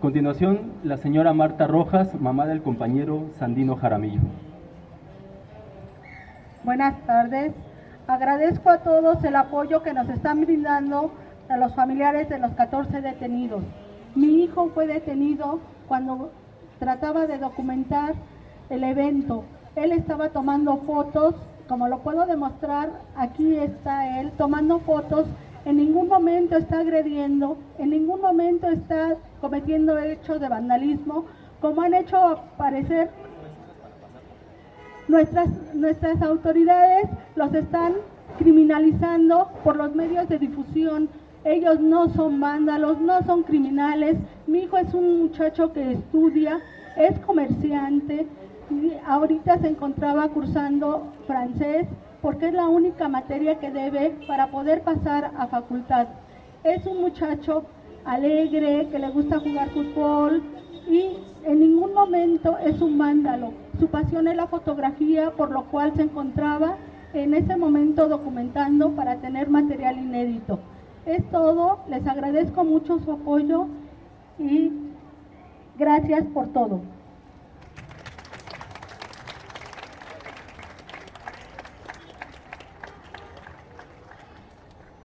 continuación, la señora Marta Rojas, mamá del compañero Sandino Jaramillo. Buenas tardes. Agradezco a todos el apoyo que nos están brindando a los familiares de los 14 detenidos. Mi hijo fue detenido cuando trataba de documentar el evento. Él estaba tomando fotos, como lo puedo demostrar, aquí está él tomando fotos. En ningún momento está agrediendo, en ningún momento está cometiendo hechos de vandalismo, como han hecho parecer nuestras autoridades. Los están criminalizando por los medios de difusión. Ellos no son vándalos, no son criminales. Mi hijo es un muchacho que estudia, es comerciante, y ahorita se encontraba cursando francés porque es la única materia que debe para poder pasar a facultad. Es un muchacho alegre, que le gusta jugar fútbol y en ningún momento es un vándalo. Su pasión es la fotografía, por lo cual se encontraba en ese momento documentando para tener material inédito. Es todo, les agradezco mucho su apoyo y gracias por todo.